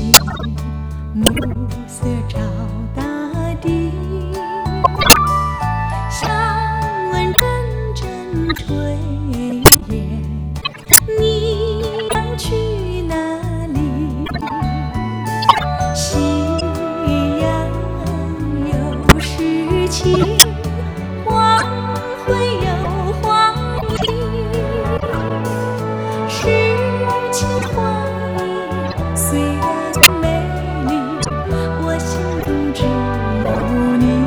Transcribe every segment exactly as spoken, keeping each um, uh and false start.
起，暮色照大地，想问阵阵炊烟，你要去哪里？夕阳有诗情，黄昏有黄鹂，诗情画意虽然美丽，我心中只有你。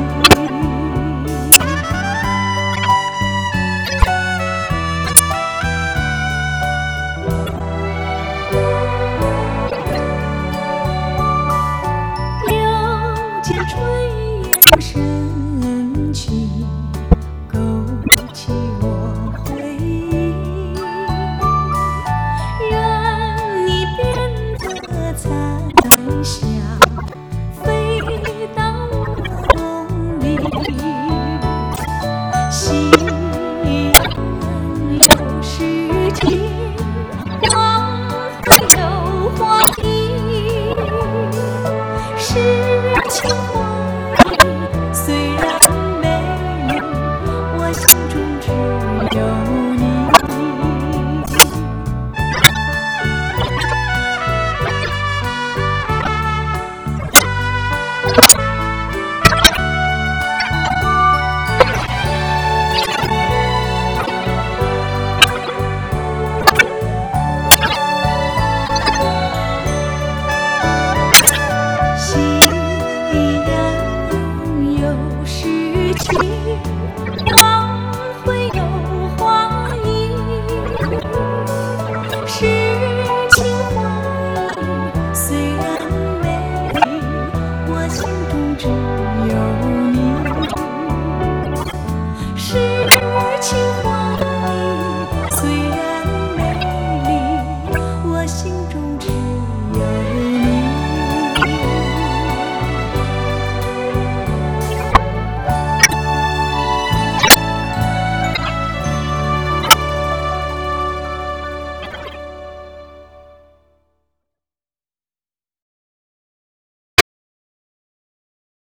流金炊烟升起，勾起我回忆，任你变得残香，飞到梦里。夕阳有诗情，黄昏有黄鹂，诗情